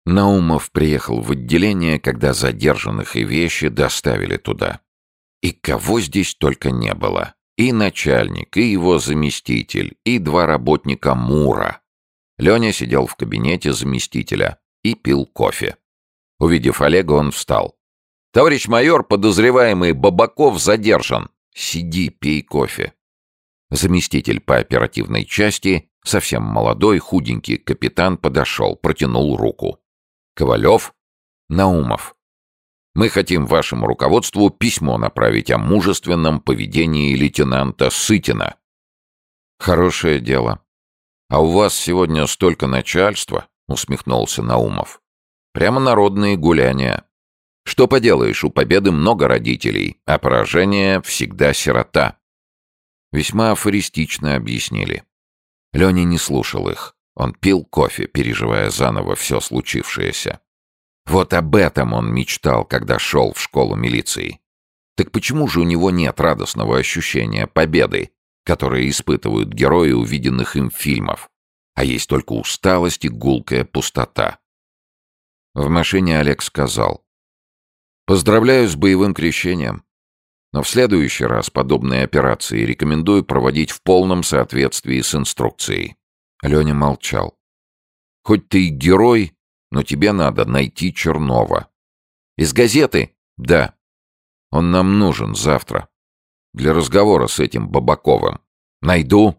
Наумов приехал в отделение, когда задержанных и вещи доставили туда. И кого здесь только не было. И начальник, и его заместитель, и два работника МУРа. Леня сидел в кабинете заместителя и пил кофе. Увидев Олега, он встал. «Товарищ майор, подозреваемый Бабаков задержан. Сиди, пей кофе». Заместитель по оперативной части, совсем молодой, худенький капитан, подошел, протянул руку. «Ковалев? Наумов. Мы хотим вашему руководству письмо направить о мужественном поведении лейтенанта Сытина». «Хорошее дело. А у вас сегодня столько начальства», — усмехнулся Наумов. «Прямо народные гуляния. Что поделаешь, у победы много родителей, а поражение всегда сирота». Весьма афористично объяснили. Леня не слушал их. Он пил кофе, переживая заново все случившееся. Вот об этом он мечтал, когда шел в школу милиции. Так почему же у него нет радостного ощущения победы, которое испытывают герои увиденных им фильмов, а есть только усталость и гулкая пустота? В машине Олег сказал: «Поздравляю с боевым крещением, но в следующий раз подобные операции рекомендую проводить в полном соответствии с инструкцией». Леня молчал. «Хоть ты и герой, но тебе надо найти Чернова». «Из газеты?» «Да. Он нам нужен завтра. Для разговора с этим Бабаковым. Найду».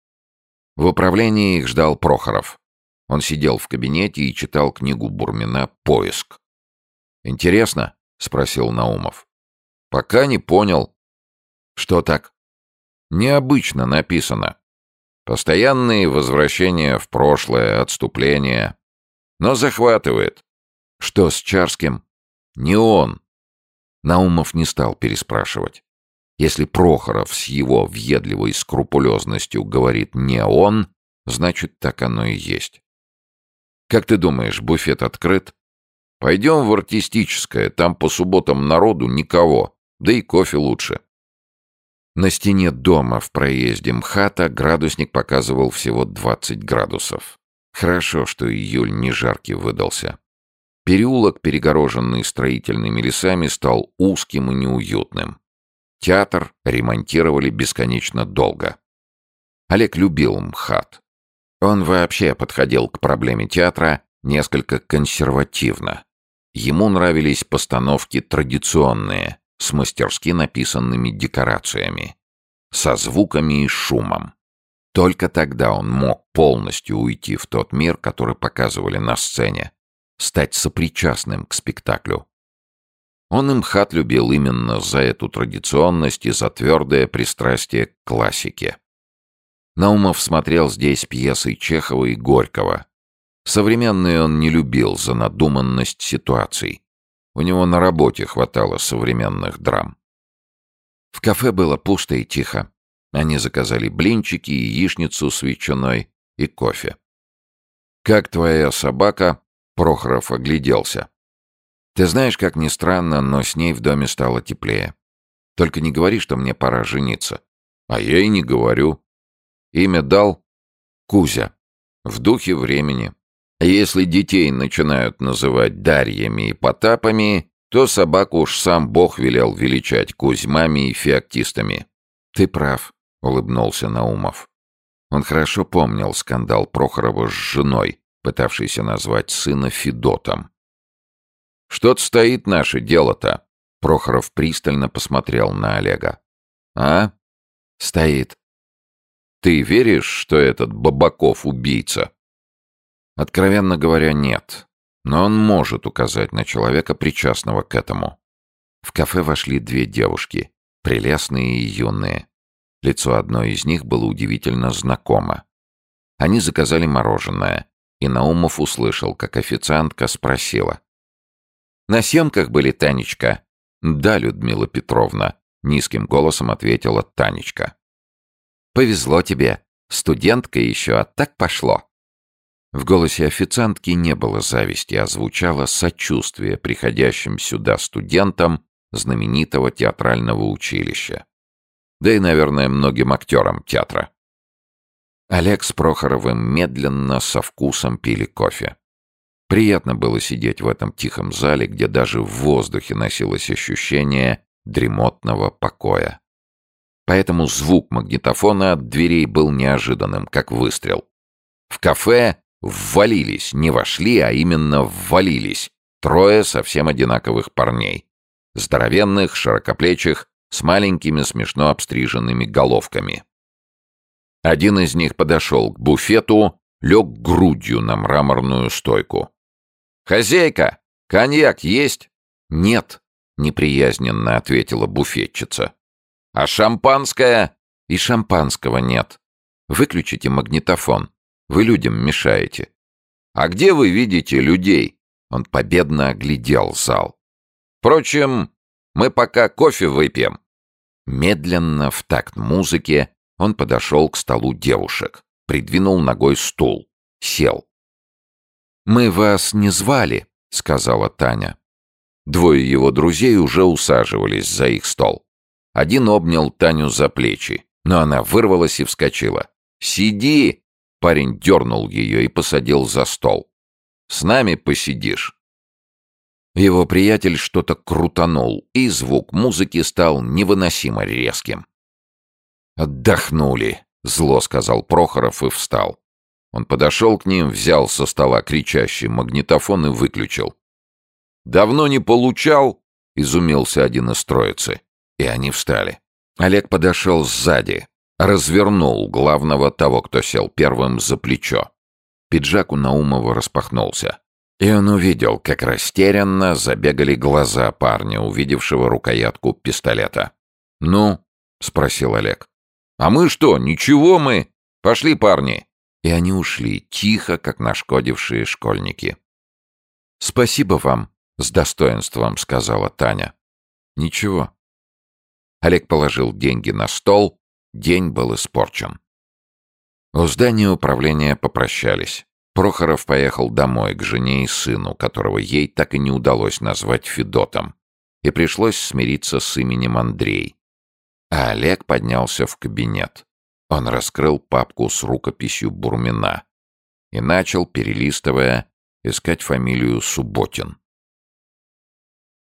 В управлении их ждал Прохоров. Он сидел в кабинете и читал книгу Бурмина «Поиск». «Интересно?» — спросил Наумов. «Пока не понял». «Что так?» «Необычно написано. Постоянные возвращения в прошлое, отступления. Но захватывает». «Что с Чарским?» «Не он». Наумов не стал переспрашивать. Если Прохоров с его въедливой скрупулезностью говорит «не он», значит, так оно и есть. «Как ты думаешь, буфет открыт?» «Пойдем в артистическое, там по субботам народу никого, да и кофе лучше». На стене дома в проезде МХАТа градусник показывал всего 20 градусов. Хорошо, что июль не жаркий выдался. Переулок, перегороженный строительными лесами, стал узким и неуютным. Театр ремонтировали бесконечно долго. Олег любил МХАТ. Он вообще подходил к проблеме театра несколько консервативно. Ему нравились постановки традиционные, с мастерски написанными декорациями, со звуками и шумом. Только тогда он мог полностью уйти в тот мир, который показывали на сцене, стать сопричастным к спектаклю. Он и МХАТ любил именно за эту традиционность и за твердое пристрастие к классике. Наумов смотрел здесь пьесы Чехова и Горького. Современные он не любил за надуманность ситуаций. У него на работе хватало современных драм. В кафе было пусто и тихо. Они заказали блинчики, яичницу с ветчиной и кофе. «Как твоя собака?» — Прохоров огляделся. «Ты знаешь, как ни странно, но с ней в доме стало теплее. Только не говори, что мне пора жениться». «А я и не говорю». «Имя дал?» «Кузя. В духе времени. Если детей начинают называть Дарьями и Потапами, то собаку уж сам Бог велел величать Кузьмами и феоктистами». «Ты прав», — улыбнулся Наумов. Он хорошо помнил скандал Прохорова с женой, пытавшейся назвать сына Федотом. «Что-то стоит наше дело-то», — Прохоров пристально посмотрел на Олега. «А? Стоит. Ты веришь, что этот Бабаков убийца?» «Откровенно говоря, нет. Но он может указать на человека, причастного к этому». В кафе вошли две девушки, прелестные и юные. Лицо одной из них было удивительно знакомо. Они заказали мороженое, и Наумов услышал, как официантка спросила: «На съемках были, Танечка?» «Да, Людмила Петровна», — низким голосом ответила Танечка. «Повезло тебе. Студентка еще, а так пошло». В голосе официантки не было зависти, а звучало сочувствие приходящим сюда студентам знаменитого театрального училища. Да и, наверное, многим актерам театра. Олег с Прохоровым медленно, со вкусом пили кофе. Приятно было сидеть в этом тихом зале, где даже в воздухе носилось ощущение дремотного покоя. Поэтому звук магнитофона от дверей был неожиданным, как выстрел. В кафе ввалились, не вошли, а именно ввалились трое совсем одинаковых парней. Здоровенных, широкоплечих, с маленькими смешно обстриженными головками. Один из них подошел к буфету, лег грудью на мраморную стойку. «Хозяйка, коньяк есть?» «Нет», — неприязненно ответила буфетчица. «А шампанское?» «И шампанского нет. Выключите магнитофон. Вы людям мешаете». «А где вы видите людей?» Он победно оглядел зал. «Впрочем, мы пока кофе выпьем». Медленно, в такт музыке, он подошел к столу девушек, придвинул ногой стул, сел. «Мы вас не звали», — сказала Таня. Двое его друзей уже усаживались за их стол. Один обнял Таню за плечи, но она вырвалась и вскочила. «Сиди!» — парень дернул ее и посадил за стол. «С нами посидишь». Его приятель что-то крутанул, и звук музыки стал невыносимо резким. «Отдохнули», — зло сказал Прохоров и встал. Он подошел к ним, взял со стола кричащий магнитофон и выключил. «Давно не получал?» — изумился один из троицы. И они встали. Олег подошел сзади, развернул главного, того, кто сел первым, за плечо. Пиджак у Наумова распахнулся. И он увидел, как растерянно забегали глаза парня, увидевшего рукоятку пистолета. «Ну?» — спросил Олег. «А мы что? Ничего мы! Пошли, парни!» И они ушли, тихо, как нашкодившие школьники. «Спасибо вам», — с достоинством сказала Таня. «Ничего». Олег положил деньги на стол, день был испорчен. У здания управления попрощались. Прохоров поехал домой к жене и сыну, которого ей так и не удалось назвать Федотом, и пришлось смириться с именем Андрей. А Олег поднялся в кабинет. Он раскрыл папку с рукописью Бурмина и начал, перелистывая, искать фамилию Субботин.